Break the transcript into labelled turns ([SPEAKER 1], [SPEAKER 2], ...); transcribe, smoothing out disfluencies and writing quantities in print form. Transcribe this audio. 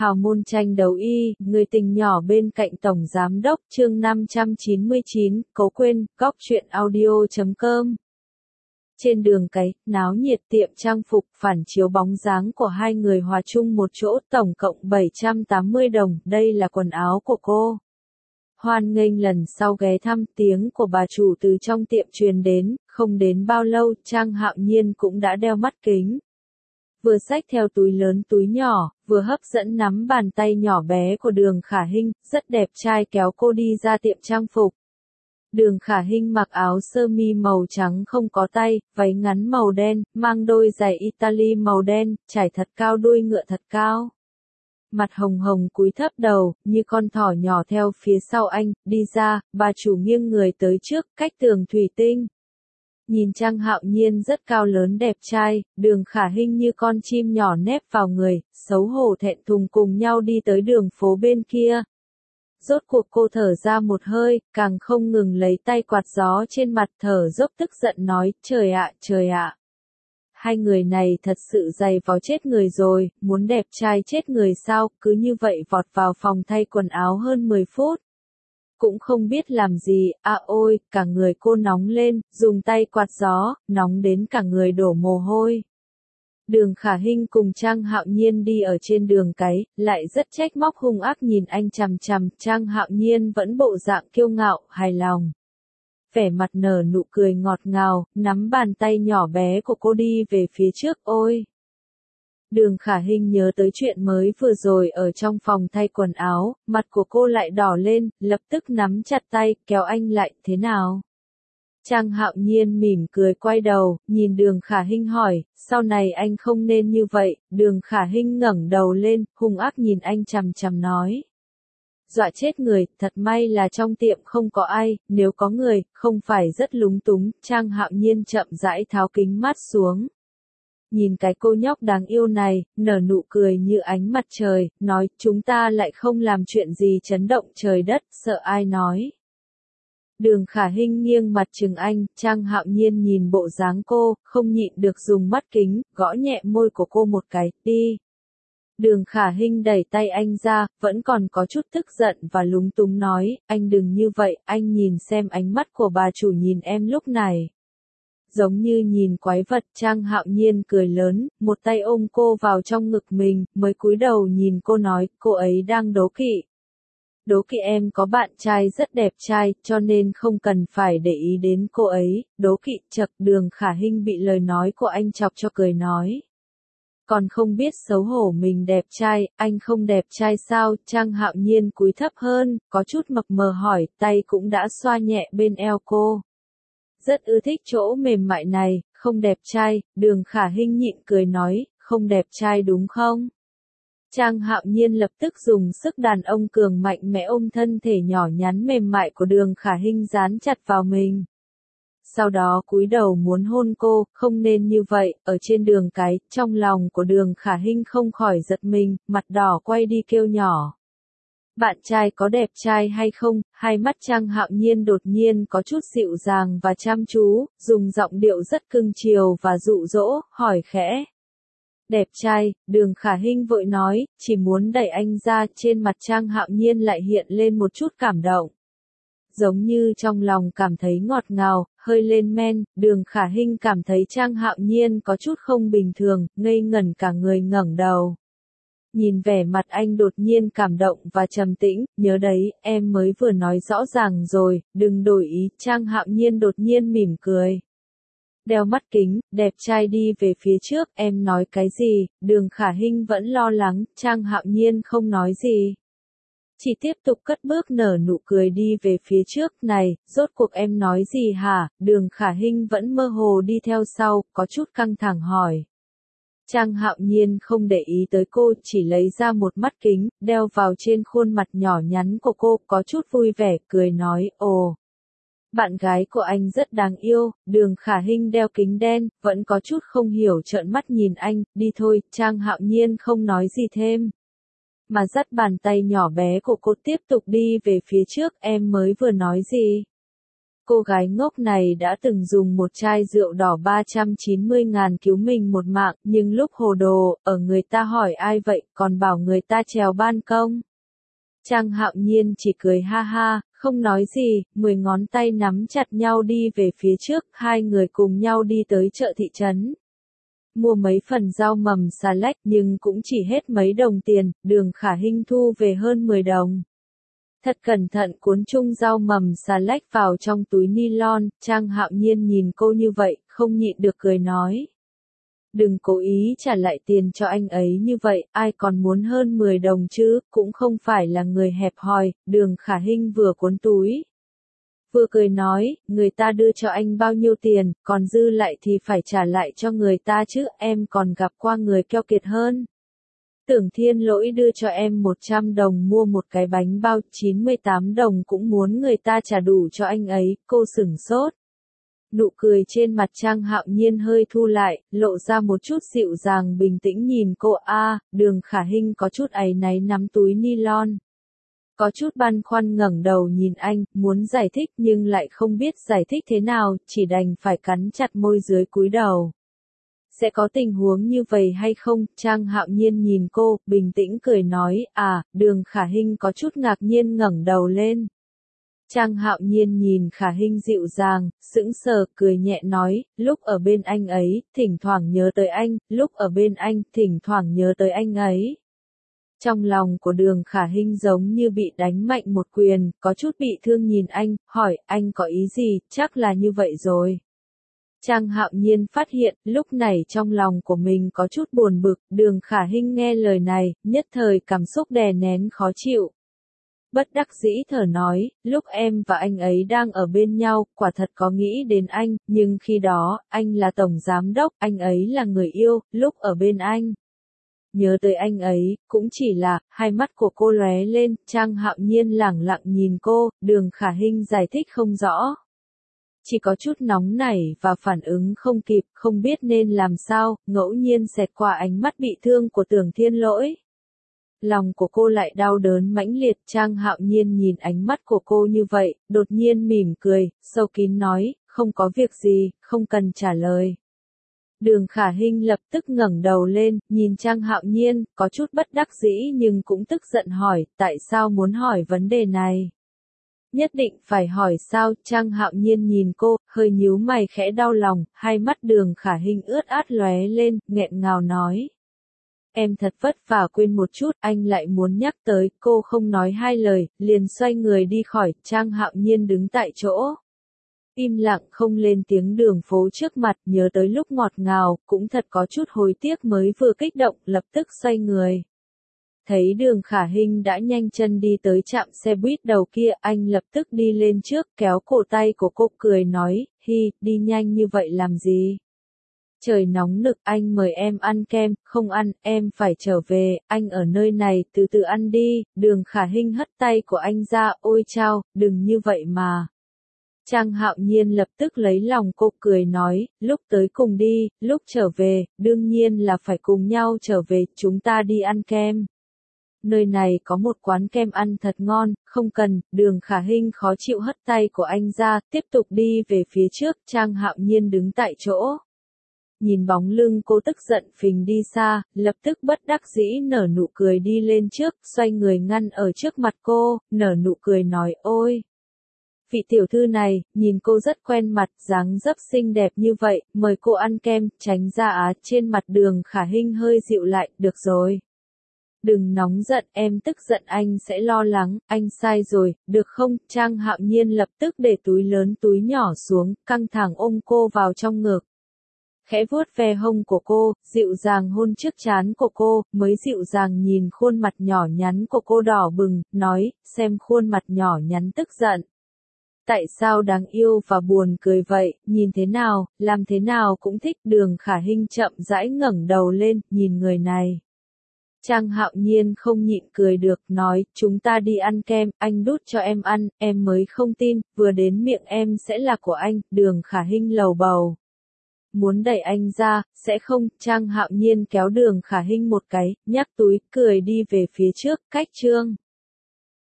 [SPEAKER 1] Hào môn tranh đấu y, người tình nhỏ bên cạnh Tổng Giám đốc chương 599, cố quên, góc truyện audio.com. Trên đường cái, náo nhiệt tiệm trang phục phản chiếu bóng dáng của hai người hòa chung một chỗ tổng cộng 780 đồng, đây là quần áo của cô. Hoan nghênh lần sau ghé thăm, tiếng của bà chủ từ trong tiệm truyền đến, không đến bao lâu Trang Hạo Nhiên cũng đã đeo mắt kính. Vừa xách theo túi lớn túi nhỏ, vừa hấp dẫn nắm bàn tay nhỏ bé của Đường Khả Hinh, rất đẹp trai kéo cô đi ra tiệm trang phục. Đường Khả Hinh mặc áo sơ mi màu trắng không có tay, váy ngắn màu đen, mang đôi giày Italy màu đen, trải thật cao đuôi ngựa thật cao. Mặt hồng hồng cúi thấp đầu, như con thỏ nhỏ theo phía sau anh, đi ra, bà chủ nghiêng người tới trước, cách tường thủy tinh. Nhìn Trang Hạo Nhiên rất cao lớn đẹp trai, Đường Khả Hinh như con chim nhỏ nép vào người, xấu hổ thẹn thùng cùng nhau đi tới đường phố bên kia. Rốt cuộc cô thở ra một hơi, càng không ngừng lấy tay quạt gió trên mặt thở dốc tức giận nói, trời ạ, trời ạ. Hai người này thật sự dày vò chết người rồi, muốn đẹp trai chết người sao, cứ như vậy vọt vào phòng thay quần áo hơn 10 phút. Cũng không biết làm gì, ôi, cả người cô nóng lên, dùng tay quạt gió, nóng đến cả người đổ mồ hôi. Đường Khả Hinh cùng Trang Hạo Nhiên đi ở trên đường cái, lại rất trách móc hung ác nhìn anh chằm chằm, Trang Hạo Nhiên vẫn bộ dạng kiêu ngạo, hài lòng. Vẻ mặt nở nụ cười ngọt ngào, nắm bàn tay nhỏ bé của cô đi về phía trước, ôi. Đường Khả Hinh nhớ tới chuyện mới vừa rồi ở trong phòng thay quần áo, mặt của cô lại đỏ lên, lập tức nắm chặt tay, kéo anh lại, thế nào? Trang Hạo Nhiên mỉm cười quay đầu, nhìn Đường Khả Hinh hỏi, sau này anh không nên như vậy, Đường Khả Hinh ngẩng đầu lên, hung ác nhìn anh chằm chằm nói. Dọa chết người, thật may là trong tiệm không có ai, nếu có người, không phải rất lúng túng, Trang Hạo Nhiên chậm rãi tháo kính mắt xuống. Nhìn cái cô nhóc đáng yêu này, nở nụ cười như ánh mặt trời, nói, chúng ta lại không làm chuyện gì chấn động trời đất, sợ ai nói. Đường Khả Hinh nghiêng mặt trừng anh, Trang Hạo Nhiên nhìn bộ dáng cô, không nhịn được dùng mắt kính, gõ nhẹ môi của cô một cái, đi. Đường Khả Hinh đẩy tay anh ra, vẫn còn có chút tức giận và lúng túng nói, anh đừng như vậy, anh nhìn xem ánh mắt của bà chủ nhìn em lúc này. Giống như nhìn quái vật, Trang Hạo Nhiên cười lớn, một tay ôm cô vào trong ngực mình, mới cúi đầu nhìn cô nói, cô ấy đang đố kỵ. Đố kỵ em có bạn trai rất đẹp trai, cho nên không cần phải để ý đến cô ấy, đố kỵ chật. Đường Khả Hinh bị lời nói của anh chọc cho cười nói. Còn không biết xấu hổ mình đẹp trai, anh không đẹp trai sao? Trang Hạo Nhiên cúi thấp hơn, có chút mập mờ hỏi, tay cũng đã xoa nhẹ bên eo cô. Rất ưa thích chỗ mềm mại này, không đẹp trai, Đường Khả Hinh nhịn cười nói, không đẹp trai đúng không? Trang Hạo Nhiên lập tức dùng sức đàn ông cường mạnh mẽ ôm thân thể nhỏ nhắn mềm mại của Đường Khả Hinh dán chặt vào mình. Sau đó cúi đầu muốn hôn cô, không nên như vậy, ở trên đường cái, trong lòng của Đường Khả Hinh không khỏi giật mình, mặt đỏ quay đi kêu nhỏ. Bạn trai có đẹp trai hay không? Hai mắt Trang Hạo Nhiên đột nhiên có chút dịu dàng và chăm chú, dùng giọng điệu rất cưng chiều và dụ dỗ, hỏi khẽ. Đẹp trai, Đường Khả Hinh vội nói, chỉ muốn đẩy anh ra, trên mặt Trang Hạo Nhiên lại hiện lên một chút cảm động. Giống như trong lòng cảm thấy ngọt ngào, hơi lên men, Đường Khả Hinh cảm thấy Trang Hạo Nhiên có chút không bình thường, ngây ngẩn cả người ngẩng đầu. Nhìn vẻ mặt anh đột nhiên cảm động và trầm tĩnh, nhớ đấy, em mới vừa nói rõ ràng rồi, đừng đổi ý, Trang Hạo Nhiên đột nhiên mỉm cười. Đeo mắt kính, đẹp trai đi về phía trước, em nói cái gì? Đường Khả Hinh vẫn lo lắng, Trang Hạo Nhiên không nói gì. Chỉ tiếp tục cất bước nở nụ cười đi về phía trước, này, rốt cuộc em nói gì hả? Đường Khả Hinh vẫn mơ hồ đi theo sau, có chút căng thẳng hỏi. Trang Hạo Nhiên không để ý tới cô, chỉ lấy ra một mắt kính, đeo vào trên khuôn mặt nhỏ nhắn của cô, có chút vui vẻ, cười nói, ồ. Bạn gái của anh rất đáng yêu. Đường Khả Hinh đeo kính đen, vẫn có chút không hiểu trợn mắt nhìn anh, đi thôi, Trang Hạo Nhiên không nói gì thêm. Mà dắt bàn tay nhỏ bé của cô tiếp tục đi về phía trước, em mới vừa nói gì? cô gái ngốc này đã từng dùng một chai rượu đỏ 390.000 cứu mình một mạng, nhưng lúc hồ đồ, ở người ta hỏi ai vậy, còn bảo người ta trèo ban công. Trang Hạo Nhiên chỉ cười ha ha, không nói gì, 10 ngón tay nắm chặt nhau đi về phía trước, hai người cùng nhau đi tới chợ thị trấn. Mua mấy phần rau mầm xà lách nhưng cũng chỉ hết mấy đồng tiền, Đường Khả Hinh thu về hơn 10 đồng. Thật cẩn thận cuốn chung rau mầm xà lách vào trong túi nylon, Trang Hạo Nhiên nhìn cô như vậy, không nhịn được cười nói. Đừng cố ý trả lại tiền cho anh ấy như vậy, ai còn muốn hơn 10 đồng chứ, cũng không phải là người hẹp hòi, Đường Khả Hinh vừa cuốn túi. Vừa cười nói, người ta đưa cho anh bao nhiêu tiền, còn dư lại thì phải trả lại cho người ta chứ, em còn gặp qua người keo kiệt hơn. Tưởng Thiên Lỗi đưa cho em 100 đồng mua một cái bánh bao, 98 đồng cũng muốn người ta trả đủ cho anh ấy, cô sửng sốt. Nụ cười trên mặt Trang Hạo Nhiên hơi thu lại, lộ ra một chút dịu dàng bình tĩnh nhìn cô. Đường Khả Hinh có chút áy náy nắm túi nylon. Có chút băn khoăn ngẩng đầu nhìn anh, muốn giải thích nhưng lại không biết giải thích thế nào, chỉ đành phải cắn chặt môi dưới cúi đầu. Sẽ có tình huống như vậy hay không? Trang Hạo Nhiên nhìn cô, bình tĩnh cười nói, Đường Khả Hinh có chút ngạc nhiên ngẩng đầu lên. Trang Hạo Nhiên nhìn Khả Hinh dịu dàng, sững sờ, cười nhẹ nói, lúc ở bên anh ấy, thỉnh thoảng nhớ tới anh, lúc ở bên anh, thỉnh thoảng nhớ tới anh ấy. Trong lòng của Đường Khả Hinh giống như bị đánh mạnh một quyền, có chút bị thương nhìn anh, hỏi, anh có ý gì, chắc là như vậy rồi. Trang Hạo Nhiên phát hiện, lúc này trong lòng của mình có chút buồn bực, Đường Khả Hinh nghe lời này, nhất thời cảm xúc đè nén khó chịu. Bất đắc dĩ thở nói, lúc em và anh ấy đang ở bên nhau, quả thật có nghĩ đến anh, nhưng khi đó, anh là tổng giám đốc, anh ấy là người yêu, lúc ở bên anh. Nhớ tới anh ấy, cũng chỉ là, hai mắt của cô lóe lên, Trang Hạo Nhiên lẳng lặng nhìn cô, Đường Khả Hinh giải thích không rõ. Chỉ có chút nóng nảy và phản ứng không kịp, không biết nên làm sao, ngẫu nhiên xẹt qua ánh mắt bị thương của Tưởng Thiên Lỗi. Lòng của cô lại đau đớn mãnh liệt, Trang Hạo Nhiên nhìn ánh mắt của cô như vậy, đột nhiên mỉm cười, sâu kín nói, không có việc gì, không cần trả lời. Đường Khả Hinh lập tức ngẩng đầu lên, nhìn Trang Hạo Nhiên, có chút bất đắc dĩ nhưng cũng tức giận hỏi, tại sao muốn hỏi vấn đề này? Nhất định phải hỏi sao? Trang Hạo Nhiên nhìn cô, hơi nhíu mày khẽ đau lòng, hai mắt Đường Khả Hinh ướt át lóe lên, nghẹn ngào nói. Em thật vất vả quên một chút, anh lại muốn nhắc tới, cô không nói hai lời, liền xoay người đi khỏi, Trang Hạo Nhiên đứng tại chỗ. Im lặng không lên tiếng, đường phố trước mặt, nhớ tới lúc ngọt ngào, cũng thật có chút hối tiếc mới vừa kích động, lập tức xoay người. Thấy Đường Khả Hinh đã nhanh chân đi tới trạm xe buýt đầu kia, anh lập tức đi lên trước, kéo cổ tay của cô cười nói, đi nhanh như vậy làm gì? Trời nóng nực, anh mời em ăn kem, không ăn, em phải trở về, anh ở nơi này, từ từ ăn đi. Đường Khả Hinh hất tay của anh ra, ôi chao, đừng như vậy mà. Trang Hạo Nhiên lập tức lấy lòng cô cười nói, lúc tới cùng đi, lúc trở về, đương nhiên là phải cùng nhau trở về, chúng ta đi ăn kem. Nơi này có một quán kem ăn thật ngon, không cần. Đường Khả Hinh khó chịu hất tay của anh ra, tiếp tục đi về phía trước, Trang Hạo Nhiên đứng tại chỗ. Nhìn bóng lưng cô tức giận phình đi xa, lập tức bất đắc dĩ nở nụ cười đi lên trước, xoay người ngăn ở trước mặt cô, nở nụ cười nói ôi. Vị tiểu thư này, nhìn cô rất quen mặt, dáng dấp xinh đẹp như vậy, mời cô ăn kem, tránh ra trên mặt Đường Khả Hinh hơi dịu lại, được rồi. Đừng nóng giận, em tức giận anh sẽ lo lắng, anh sai rồi, được không? Trang Hạo Nhiên lập tức để túi lớn túi nhỏ xuống, căng thẳng ôm cô vào trong ngực. Khẽ vuốt ve hông của cô, dịu dàng hôn trước trán của cô, mới dịu dàng nhìn khuôn mặt nhỏ nhắn của cô đỏ bừng, nói, xem khuôn mặt nhỏ nhắn tức giận. Tại sao đáng yêu và buồn cười vậy, nhìn thế nào, làm thế nào cũng thích. Đường Khả Hinh chậm rãi ngẩng đầu lên, nhìn người này. Trang Hạo Nhiên không nhịn cười được, nói, chúng ta đi ăn kem, anh đút cho em ăn, em mới không tin, vừa đến miệng em sẽ là của anh. Đường Khả Hinh lầu bầu. Muốn đẩy anh ra, sẽ không. Trang Hạo Nhiên kéo Đường Khả Hinh một cái, nhắc túi, cười đi về phía trước, cách chương.